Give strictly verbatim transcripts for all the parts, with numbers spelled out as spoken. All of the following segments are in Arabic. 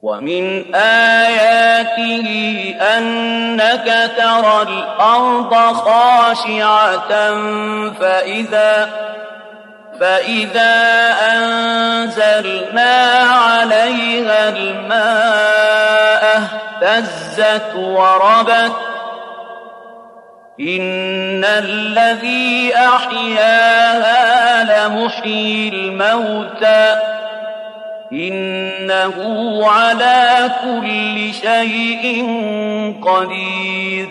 ومن آياته أنك ترى الأرض خاشعة فإذا فإذا أنزلنا عليها الماء اهتزت وربت إن الذي أحياها لمحيي الموتى إنه على كل شيء قدير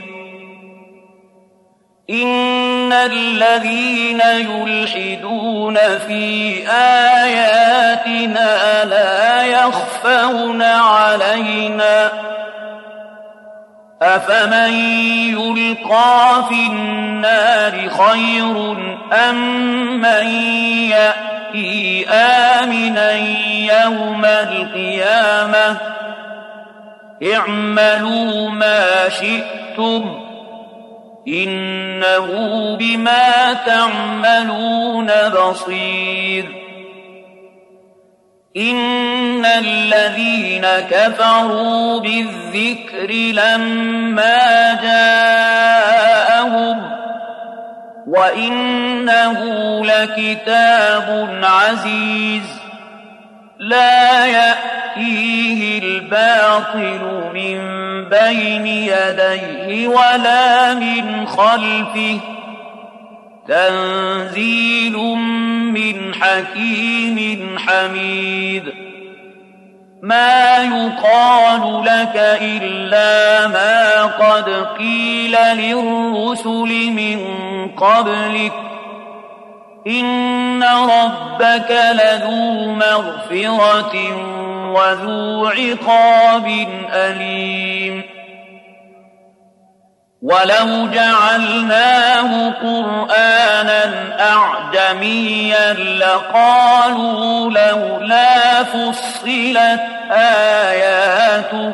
إن الذين يلحدون في آياتنا لا يخفون علينا أفمن يلقى في النار خير أم من يأتي آمنا يوم القيامة اعملوا ما شئتم إنه بما تعملون بصير إن الذين كفروا بالذكر لما جاءهم وإنه لكتاب عزيز لا يأتيه الباطل من بين يديه ولا من خلفه تنزيل من حكيم حميد ما يقال لك إلا ما قد قيل للرسل من قبلك إن ربك لذو مغفرة وذو عقاب أليم ولو جعلناه قرآنا أعجميا لقالوا لولا فصلت آياته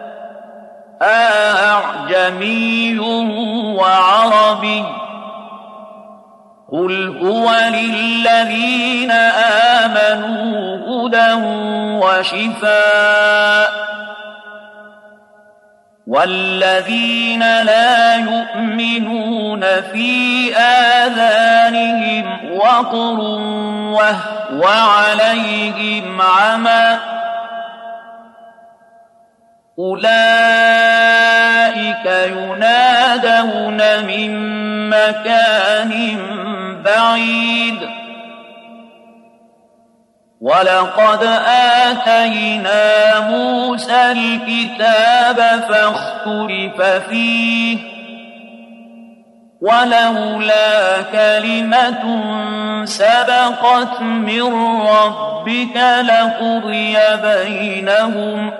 أعجمي وعربي قل هو للذين آمنوا هدى وشفاء والذين لا يؤمنون في آذانهم وقر وهو عليهم عمى أولئك ينادون من مكان بعيد ولقد آتينا موسى الكتاب فاختلف فيه ولولا كلمة سبقت من ربك لقضي بينهم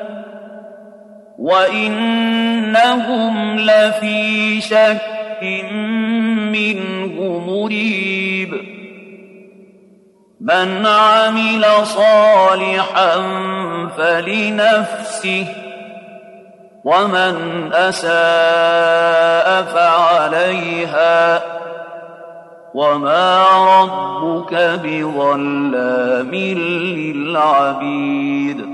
وإنهم لفي شك منه مريب من عمل صالحا فلنفسه ومن أساء فعليها وما ربك بظلام للعبيد